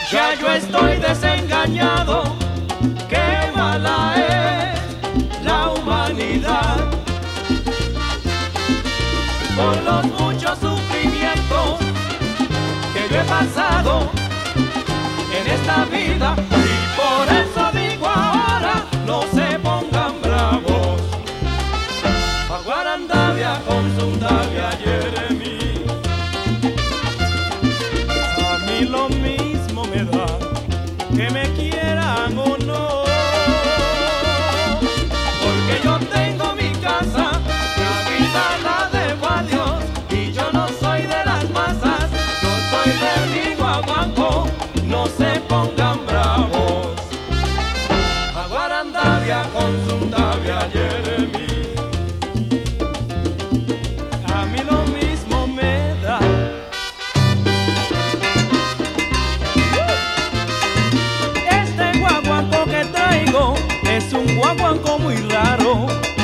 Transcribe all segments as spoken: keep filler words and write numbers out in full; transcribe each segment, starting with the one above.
Ya yo estoy desengañado, qué mala es la humanidad. Por los muchos sufrimientos que yo he pasado en esta vida, y por eso digo ahora, no se pongan bravos. Pa' Guarandavia con su Davia Jeremy, a mí lo mismo me da que me quieran o no, porque yo tengo mi casa, la vida la debo a Dios, y yo no soy de las masas, yo soy de mi guaguancó. No se pongan bravos, a Guarandavia con su Davia Jeremy, a mí lo mismo me da. Este guaguancó que traigo es un guaguancó muy raro,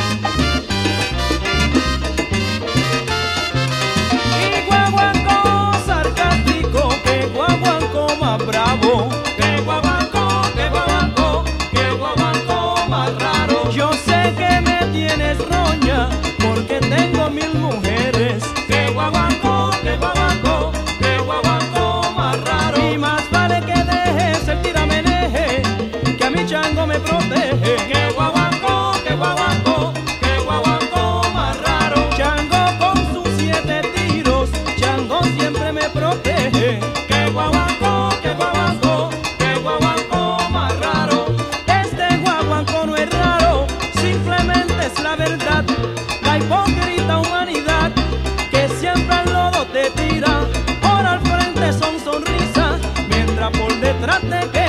y guaguancó sarcástico, que guaguancó más bravo, que guaguancó, que guaguancó, que guaguancó más raro. Yo sé que me tienes roña porque tengo mil mujeres, que guaguancó, que guaguancó, que guaguancó más raro. Y más vale que dejes el tirameneje, que a mi chango me protege, que guaguancó, que guaguancó, que guaguancó más raro. Chango con sus siete tiros, chango siempre me protege, que guaguancó, que guaguancó, que guaguancó más raro. Este guaguancó no es raro, simplemente es la verdad, la hipócrita humanidad que siempre al lodo te tira. Por al frente son sonrisas, mientras por detrás te queda